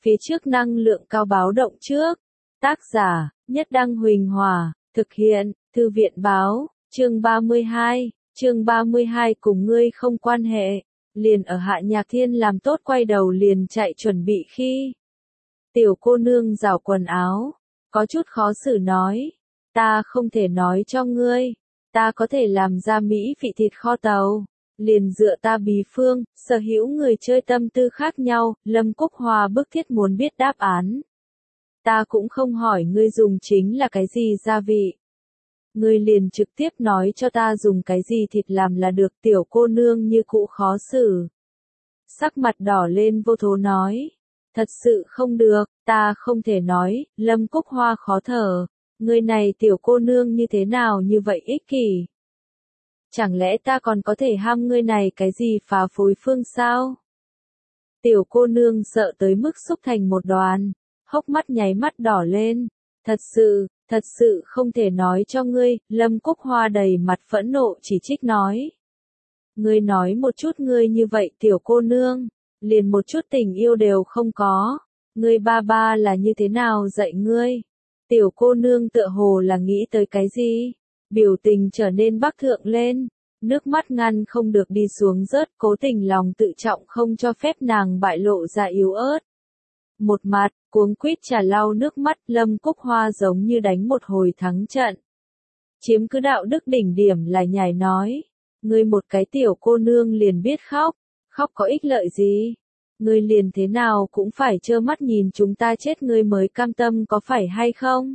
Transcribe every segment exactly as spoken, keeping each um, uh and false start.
Phía trước năng lượng cao báo động trước. Tác giả, Nhất Đăng Huỳnh Hòa, thực hiện, Thư viện báo, chương ba mươi hai, chương ba mươi hai cùng ngươi không quan hệ, liền ở Hạ Nhạc Thiên làm tốt quay đầu liền chạy chuẩn bị khi. Tiểu cô nương rảo quần áo, có chút khó xử nói, ta không thể nói cho ngươi, ta có thể làm ra mỹ vị thịt kho tàu. Liền dựa ta bí phương, sở hữu người chơi tâm tư khác nhau, Lâm Cúc Hoa bức thiết muốn biết đáp án. Ta cũng không hỏi ngươi dùng chính là cái gì gia vị. Ngươi liền trực tiếp nói cho ta dùng cái gì thịt làm là được. Tiểu cô nương như cũ khó xử. Sắc mặt đỏ lên vô thố nói. Thật sự không được, ta không thể nói, Lâm Cúc Hoa khó thở. Ngươi này tiểu cô nương như thế nào như vậy ích kỷ. Chẳng lẽ ta còn có thể ham ngươi này cái gì phá phối phương sao? Tiểu cô nương sợ tới mức xúc thành một đoàn, hốc mắt nháy mắt đỏ lên. Thật sự, thật sự không thể nói cho ngươi, Lâm Cúc Hoa đầy mặt phẫn nộ chỉ trích nói. Ngươi nói một chút ngươi như vậy tiểu cô nương, liền một chút tình yêu đều không có. Ngươi ba ba là như thế nào dạy ngươi? Tiểu cô nương tựa hồ là nghĩ tới cái gì? Biểu tình trở nên bắc thượng lên, nước mắt ngăn không được đi xuống rớt, cố tình lòng tự trọng không cho phép nàng bại lộ ra yếu ớt. Một mặt, cuống quýt trả lau nước mắt, Lâm Cúc Hoa giống như đánh một hồi thắng trận. Chiếm cứ đạo đức đỉnh điểm là nhảy nói, ngươi một cái tiểu cô nương liền biết khóc, khóc có ích lợi gì? Ngươi liền thế nào cũng phải trơ mắt nhìn chúng ta chết ngươi mới cam tâm có phải hay không?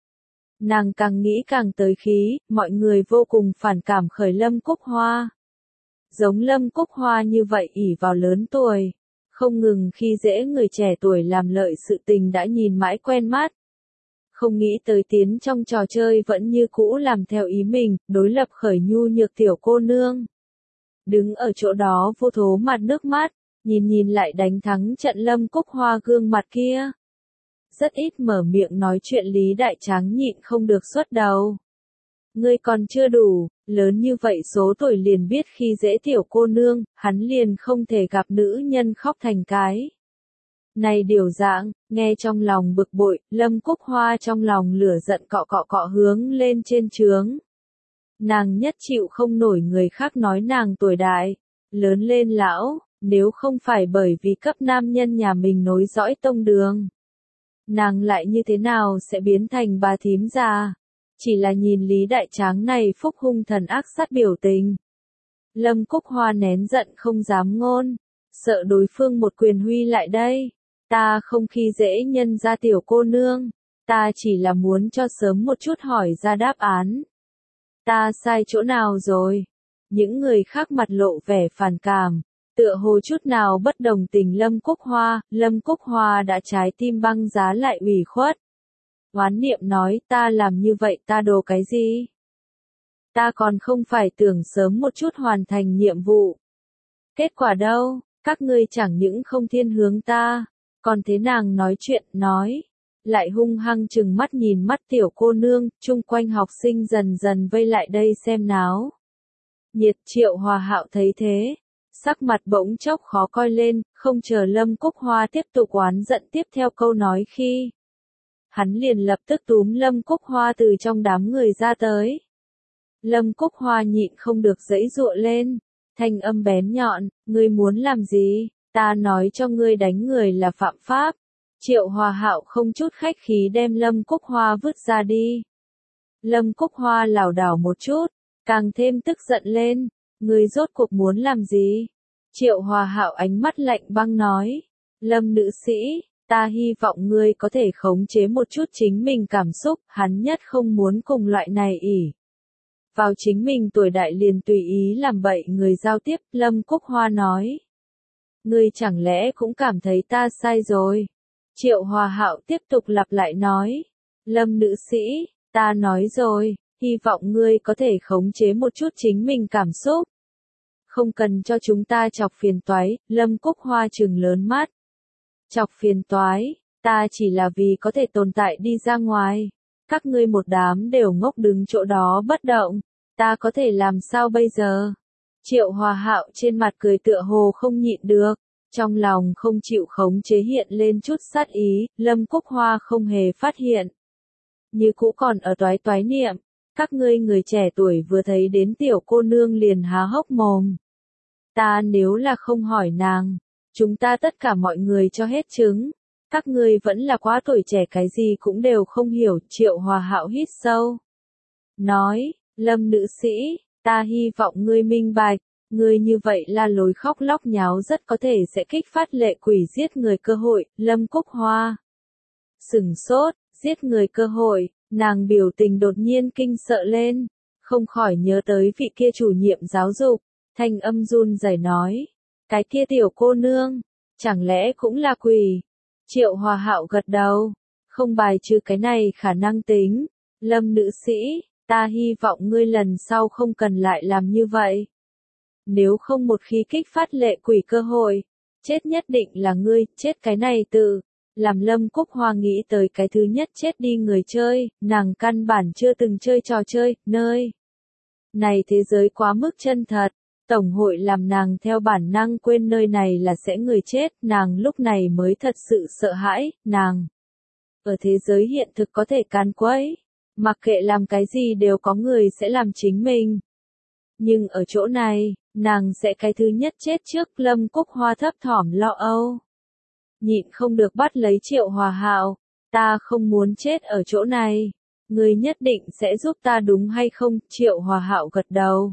Nàng càng nghĩ càng tới khí, mọi người vô cùng phản cảm khởi Lâm Cúc Hoa. Giống Lâm Cúc Hoa như vậy ỷ vào lớn tuổi, không ngừng khi dễ người trẻ tuổi làm lợi sự tình đã nhìn mãi quen mắt. Không nghĩ tới tiến trong trò chơi vẫn như cũ làm theo ý mình, đối lập khởi nhu nhược tiểu cô nương. Đứng ở chỗ đó vô thố mặt nước mắt, nhìn nhìn lại đánh thắng trận Lâm Cúc Hoa gương mặt kia. Rất ít mở miệng nói chuyện Lý Đại Tráng nhịn không được xuất đầu. Ngươi còn chưa đủ, lớn như vậy số tuổi liền biết khi dễ tiểu cô nương, hắn liền không thể gặp nữ nhân khóc thành cái. Này điều dạng, nghe trong lòng bực bội, Lâm Cúc Hoa trong lòng lửa giận cọ cọ cọ hướng lên trên trướng. Nàng nhất chịu không nổi người khác nói nàng tuổi đại, lớn lên lão, nếu không phải bởi vì cấp nam nhân nhà mình nối dõi tông đường. Nàng lại như thế nào sẽ biến thành bà thím già? Chỉ là nhìn Lý Đại Tráng này phúc hung thần ác sát biểu tình. Lâm Cúc Hoa nén giận không dám ngôn, sợ đối phương một quyền huy lại đây. Ta không khi dễ nhân ra tiểu cô nương, ta chỉ là muốn cho sớm một chút hỏi ra đáp án. Ta sai chỗ nào rồi? Những người khác mặt lộ vẻ phản cảm. Tựa hồ chút nào bất đồng tình Lâm Cúc Hoa, Lâm Cúc Hoa đã trái tim băng giá lại ủy khuất. Oán niệm nói ta làm như vậy ta đồ cái gì? Ta còn không phải tưởng sớm một chút hoàn thành nhiệm vụ. Kết quả đâu, các ngươi chẳng những không thiên hướng ta, còn thế nàng nói chuyện, nói. Lại hung hăng chừng mắt nhìn mắt tiểu cô nương, chung quanh học sinh dần dần vây lại đây xem náo. Nhiệt Triệu Hòa Hạo thấy thế. Sắc mặt bỗng chốc khó coi lên, không chờ Lâm Cúc Hoa tiếp tục oán giận tiếp theo câu nói khi. Hắn liền lập tức túm Lâm Cúc Hoa từ trong đám người ra tới. Lâm Cúc Hoa nhịn không được giãy giụa lên, thanh âm bén nhọn, ngươi muốn làm gì, ta nói cho ngươi đánh người là phạm pháp. Triệu Hòa Hạo không chút khách khí đem Lâm Cúc Hoa vứt ra đi. Lâm Cúc Hoa lảo đảo một chút, càng thêm tức giận lên. Ngươi rốt cuộc muốn làm gì? Triệu Hòa Hạo ánh mắt lạnh băng nói. Lâm nữ sĩ, ta hy vọng ngươi có thể khống chế một chút chính mình cảm xúc, hắn nhất không muốn cùng loại này ỉ. Vào chính mình tuổi đại liền tùy ý làm bậy người giao tiếp, Lâm Cúc Hoa nói. Ngươi chẳng lẽ cũng cảm thấy ta sai rồi? Triệu Hòa Hạo tiếp tục lặp lại nói. Lâm nữ sĩ, ta nói rồi. Hy vọng ngươi có thể khống chế một chút chính mình cảm xúc. Không cần cho chúng ta chọc phiền toái, Lâm Cúc Hoa trừng lớn mắt. Chọc phiền toái, ta chỉ là vì có thể tồn tại đi ra ngoài. Các ngươi một đám đều ngốc đứng chỗ đó bất động, ta có thể làm sao bây giờ? Triệu Hòa Hạo trên mặt cười tựa hồ không nhịn được, Trong lòng không chịu khống chế hiện lên chút sát ý, Lâm Cúc Hoa không hề phát hiện. Như cũ còn ở toái toái niệm, các ngươi người trẻ tuổi vừa thấy đến tiểu cô nương liền há hốc mồm. Ta nếu là không hỏi nàng, chúng ta tất cả mọi người cho hết trứng. Các ngươi vẫn là quá tuổi trẻ, cái gì cũng đều không hiểu. Triệu Hòa Hạo hít sâu. Nói, Lâm nữ sĩ, ta hy vọng ngươi minh bạch, ngươi như vậy là lối khóc lóc nháo rất có thể sẽ kích phát lệ quỷ giết người cơ hội. Lâm Cúc Hoa sửng sốt, giết người cơ hội, nàng biểu tình đột nhiên kinh sợ lên, không khỏi nhớ tới vị kia chủ nhiệm giáo dục, thanh âm run rẩy nói, cái kia tiểu cô nương, chẳng lẽ cũng là quỷ? Triệu Hòa Hạo gật đầu, không bài trừ cái này khả năng tính. Lâm nữ sĩ, ta hy vọng ngươi lần sau không cần lại làm như vậy. Nếu không một khi kích phát lệ quỷ cơ hội, chết nhất định là ngươi. Chết cái này tự làm Lâm Cúc Hoa nghĩ tới cái thứ nhất chết đi người chơi, nàng căn bản chưa từng chơi trò chơi, nơi này thế giới quá mức chân thật. Tổng hội làm nàng theo bản năng quên nơi này là sẽ người chết, nàng lúc này mới thật sự sợ hãi. Nàng ở thế giới hiện thực có thể càn quấy, mặc kệ làm cái gì đều có người sẽ làm chính mình. Nhưng ở chỗ này, nàng sẽ cái thứ nhất chết trước. Lâm Cúc Hoa thấp thỏm lo âu, nhịn không được bắt lấy Triệu Hòa Hạo, ta không muốn chết ở chỗ này, ngươi nhất định sẽ giúp ta đúng hay không? Triệu Hòa Hạo gật đầu.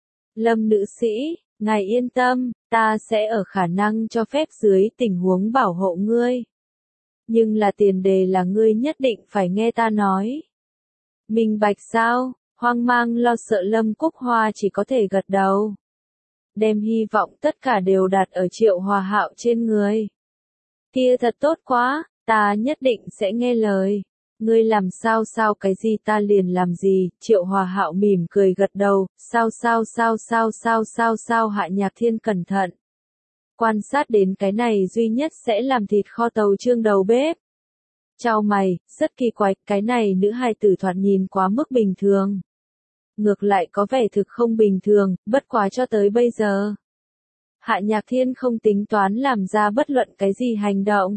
Lâm nữ sĩ, ngài yên tâm, ta sẽ ở khả năng cho phép dưới tình huống bảo hộ ngươi. Nhưng là tiền đề là ngươi nhất định phải nghe ta nói. Minh bạch sao? Hoang mang lo sợ Lâm Cúc Hoa chỉ có thể gật đầu. Đem hy vọng tất cả đều đặt ở Triệu Hòa Hạo trên người. Kia thật tốt quá, ta nhất định sẽ nghe lời. Ngươi làm sao sao cái gì ta liền làm gì. Triệu Hòa Hạo mỉm cười gật đầu, sao sao sao sao sao sao sao. Hạ Nhạc Thiên cẩn thận quan sát đến cái này duy nhất sẽ làm thịt kho tàu trương đầu bếp. Chau mày, rất kỳ quái, cái này nữ hài tử thoạt nhìn quá mức bình thường. Ngược lại có vẻ thực không bình thường, bất quá cho tới bây giờ. Hạ Nhạc Thiên không tính toán làm ra bất luận cái gì hành động,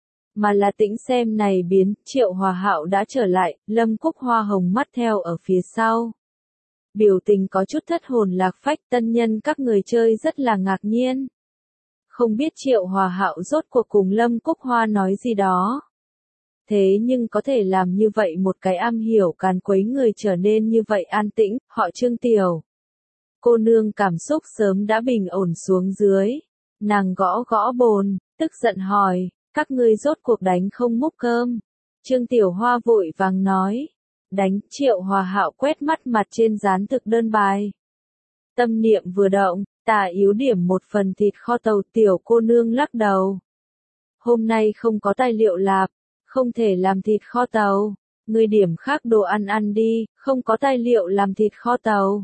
mà là tĩnh xem này biến. Triệu Hòa Hạo đã trở lại, Lâm Cúc Hoa hồng mắt theo ở phía sau. Biểu tình có chút thất hồn lạc phách. Tân nhân các người chơi rất là ngạc nhiên. Không biết Triệu Hòa Hạo rốt cuộc cùng Lâm Cúc Hoa nói gì đó. Thế nhưng có thể làm như vậy một cái am hiểu càn quấy người trở nên như vậy an tĩnh. Họ Trương tiểu cô nương cảm xúc sớm đã bình ổn xuống dưới. Nàng gõ gõ bồn, tức giận hỏi, các ngươi rốt cuộc đánh không múc cơm? Trương Tiểu Hoa vội vàng nói, đánh. Triệu Hòa Hạo quét mắt mặt trên dán thực đơn bài. Tâm niệm vừa động, ta yếu điểm một phần thịt kho tàu. Tiểu cô nương lắc đầu. Hôm nay không có tài liệu lạp, không thể làm thịt kho tàu. Ngươi điểm khác đồ ăn ăn đi, không có tài liệu làm thịt kho tàu.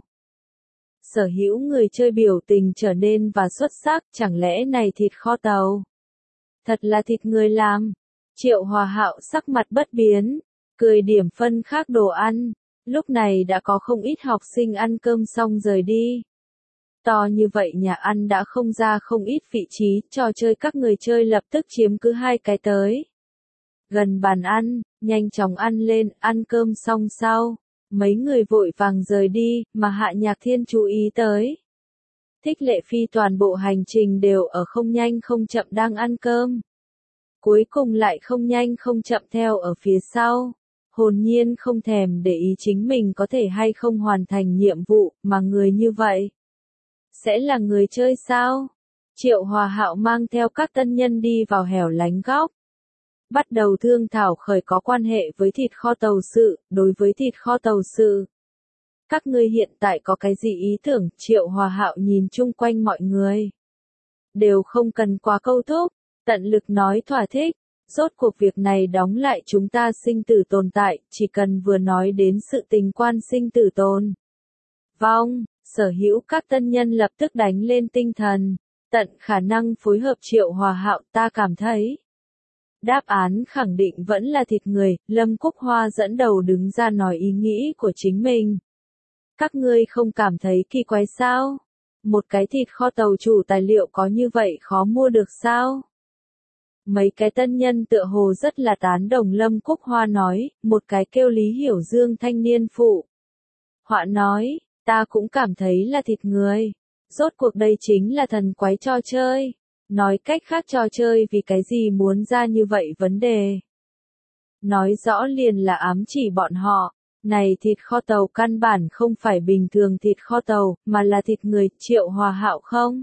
Sở hữu người chơi biểu tình trở nên và xuất sắc, chẳng lẽ này thịt kho tàu thật là thịt người làm? Triệu Hòa Hạo sắc mặt bất biến, cười điểm phân khác đồ ăn. Lúc này đã có không ít học sinh ăn cơm xong rời đi. To như vậy nhà ăn đã không ra không ít vị trí, trò chơi các người chơi lập tức chiếm cứ hai cái tới gần bàn ăn, nhanh chóng ăn lên. Ăn cơm xong sau, mấy người vội vàng rời đi, mà Hạ Nhạc Thiên chú ý tới. Thích Lệ Phi toàn bộ hành trình đều ở không nhanh không chậm đang ăn cơm. Cuối cùng lại không nhanh không chậm theo ở phía sau. Hồn nhiên không thèm để ý chính mình có thể hay không hoàn thành nhiệm vụ, mà người như vậy sẽ là người chơi sao? Triệu Hòa Hạo mang theo các tân nhân đi vào hẻo lánh góc. Bắt đầu thương thảo khởi có quan hệ với thịt kho tàu sự. Đối với thịt kho tàu sự, các ngươi hiện tại có cái gì ý tưởng? Triệu Hòa Hạo nhìn chung quanh mọi người. Đều không cần quá câu thúc, tận lực nói thỏa thích. Rốt cuộc việc này đóng lại chúng ta sinh tử tồn tại, chỉ cần vừa nói đến sự tình quan sinh tử tồn vong, sở hữu các tân nhân lập tức đánh lên tinh thần, tận khả năng phối hợp. Triệu Hòa Hạo, ta cảm thấy đáp án khẳng định vẫn là thịt người. Lâm Cúc Hoa dẫn đầu đứng ra nói ý nghĩ của chính mình. Các ngươi không cảm thấy kỳ quái sao? Một cái thịt kho tàu chủ tài liệu có như vậy khó mua được sao? Mấy cái tân nhân tựa hồ rất là tán đồng Lâm Cúc Hoa nói, một cái kêu Lý Hiểu Dương thanh niên phụ. Họa nói, ta cũng cảm thấy là thịt người. Rốt cuộc đây chính là thần quái trò chơi. Nói cách khác trò chơi vì cái gì muốn ra như vậy vấn đề. Nói rõ liền là ám chỉ bọn họ. Này thịt kho tàu căn bản không phải bình thường thịt kho tàu, mà là thịt người. Triệu Hòa Hạo không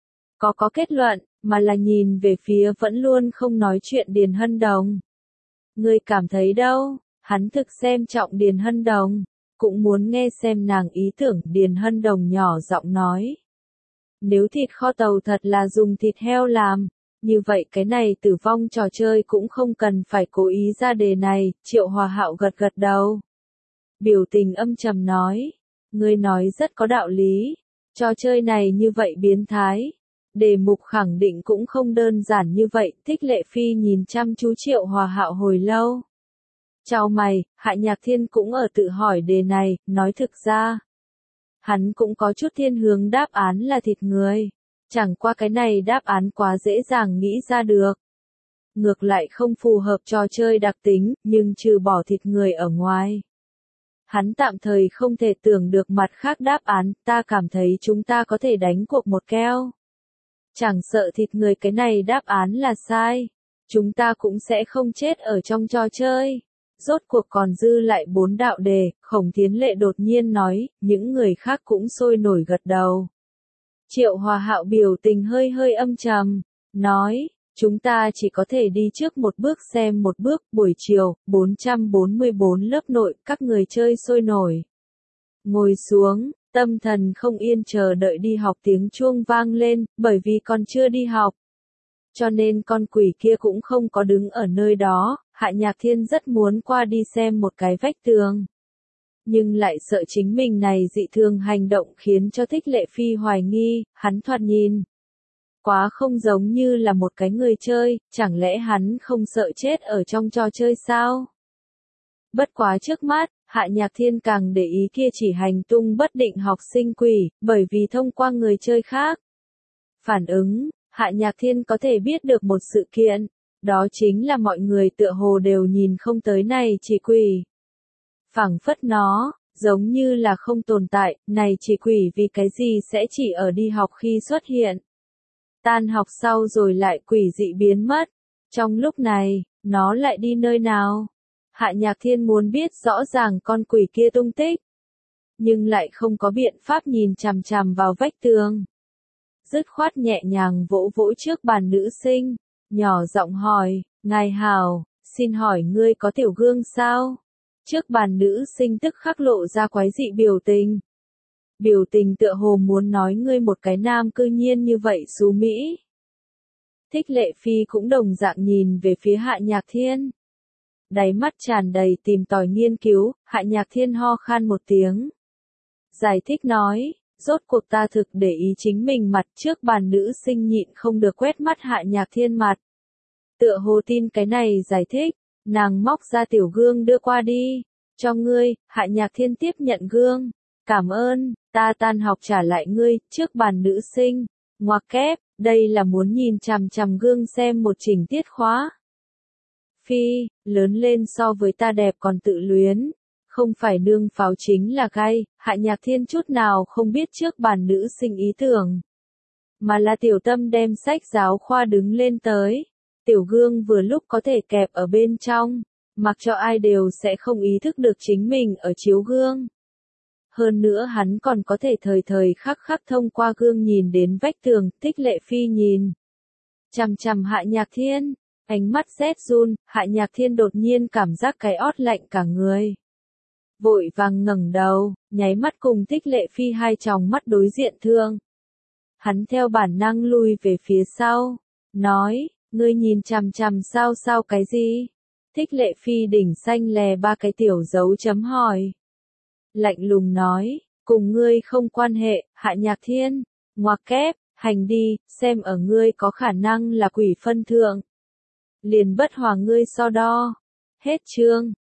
có có kết luận, mà là nhìn về phía vẫn luôn không nói chuyện Điền Hân Đồng. Ngươi cảm thấy đâu? Hắn thực xem trọng Điền Hân Đồng, cũng muốn nghe xem nàng ý tưởng. Điền Hân Đồng nhỏ giọng nói. Nếu thịt kho tàu thật là dùng thịt heo làm, như vậy cái này tử vong trò chơi cũng không cần phải cố ý ra đề này. Triệu Hòa Hạo gật gật đầu. Biểu tình âm trầm nói. Ngươi nói rất có đạo lý. Trò chơi này như vậy biến thái. Đề mục khẳng định cũng không đơn giản như vậy. Thích Lệ Phi nhìn chăm chú Triệu Hòa Hạo hồi lâu. Chào mày, Hạ Nhạc Thiên cũng ở tự hỏi đề này, nói thực ra. Hắn cũng có chút thiên hướng đáp án là thịt người. Chẳng qua cái này đáp án quá dễ dàng nghĩ ra được. Ngược lại không phù hợp trò chơi đặc tính, nhưng trừ bỏ thịt người ở ngoài. Hắn tạm thời không thể tưởng được mặt khác đáp án, ta cảm thấy chúng ta có thể đánh cuộc một keo. Chẳng sợ thịt người cái này đáp án là sai. Chúng ta cũng sẽ không chết ở trong trò chơi. Rốt cuộc còn dư lại bốn đạo đề, Khổng Thiến Lệ đột nhiên nói, những người khác cũng sôi nổi gật đầu. Triệu Hòa Hạo biểu tình hơi hơi âm trầm, nói, chúng ta chỉ có thể đi trước một bước xem một bước. Buổi chiều, bốn trăm bốn mươi bốn lớp nội, các người chơi sôi nổi. Ngồi xuống, tâm thần không yên chờ đợi đi học tiếng chuông vang lên, bởi vì còn chưa đi học. Cho nên con quỷ kia cũng không có đứng ở nơi đó. Hạ Nhạc Thiên rất muốn qua đi xem một cái vách tường. Nhưng lại sợ chính mình này dị thường hành động khiến cho Thích Lệ Phi hoài nghi, hắn thoạt nhìn. Quá không giống như là một cái người chơi, chẳng lẽ hắn không sợ chết ở trong trò chơi sao? Bất quá trước mắt, Hạ Nhạc Thiên càng để ý kia chỉ hành tung bất định học sinh quỷ, bởi vì thông qua người chơi khác. Phản ứng, Hạ Nhạc Thiên có thể biết được một sự kiện. Đó chính là mọi người tựa hồ đều nhìn không tới này chỉ quỷ. Phảng phất nó, giống như là không tồn tại, này chỉ quỷ vì cái gì sẽ chỉ ở đi học khi xuất hiện. Tan học sau rồi lại quỷ dị biến mất. Trong lúc này, nó lại đi nơi nào? Hạ Nhạc Thiên muốn biết rõ ràng con quỷ kia tung tích. Nhưng lại không có biện pháp nhìn chằm chằm vào vách tường. Dứt khoát nhẹ nhàng vỗ vỗ trước bàn nữ sinh. Nhỏ giọng hỏi, ngài hảo, xin hỏi ngươi có tiểu gương sao? Trước bàn nữ sinh tức khắc lộ ra quái dị biểu tình. Biểu tình tựa hồ muốn nói ngươi một cái nam cư nhiên như vậy xú Mỹ. Thích Lệ Phi cũng đồng dạng nhìn về phía Hạ Nhạc Thiên. Đáy mắt tràn đầy tìm tòi nghiên cứu, Hạ Nhạc Thiên ho khan một tiếng. Giải thích nói, rốt cuộc ta thực để ý chính mình mặt. Trước bàn nữ sinh nhịn không được quét mắt Hạ Nhạc Thiên mặt. Tựa hồ tin cái này giải thích, nàng móc ra tiểu gương đưa qua đi. Cho ngươi. Hạ Nhạc Thiên tiếp nhận gương. Cảm ơn, ta tan học trả lại ngươi. Trước bàn nữ sinh, ngoặc kép, đây là muốn nhìn chằm chằm gương xem một trình tiết khóa. Phi, lớn lên so với ta đẹp còn tự luyến. Không phải nương pháo chính là gai. Hạ Nhạc Thiên chút nào không biết trước bàn nữ sinh ý tưởng. Mà là tiểu tâm đem sách giáo khoa đứng lên tới. Tiểu gương vừa lúc có thể kẹp ở bên trong. Mặc cho ai đều sẽ không ý thức được chính mình ở chiếu gương. Hơn nữa hắn còn có thể thời thời khắc khắc thông qua gương nhìn đến vách tường. Thích Lệ Phi nhìn chằm chằm Hạ Nhạc Thiên, ánh mắt rét run. Hạ Nhạc Thiên đột nhiên cảm giác cái ót lạnh cả người. Vội vàng ngẩng đầu, nháy mắt cùng Thích Lệ Phi hai tròng mắt đối diện thương. Hắn theo bản năng lui về phía sau, nói, ngươi nhìn chằm chằm sao sao cái gì? Thích Lệ Phi đỉnh xanh lè ba cái tiểu dấu chấm hỏi. Lạnh lùng nói, cùng ngươi không quan hệ. Hạ Nhạc Thiên, ngoặc kép, hành đi, xem ở ngươi có khả năng là quỷ phân thượng. Liền bất hòa ngươi so đo. Hết chương.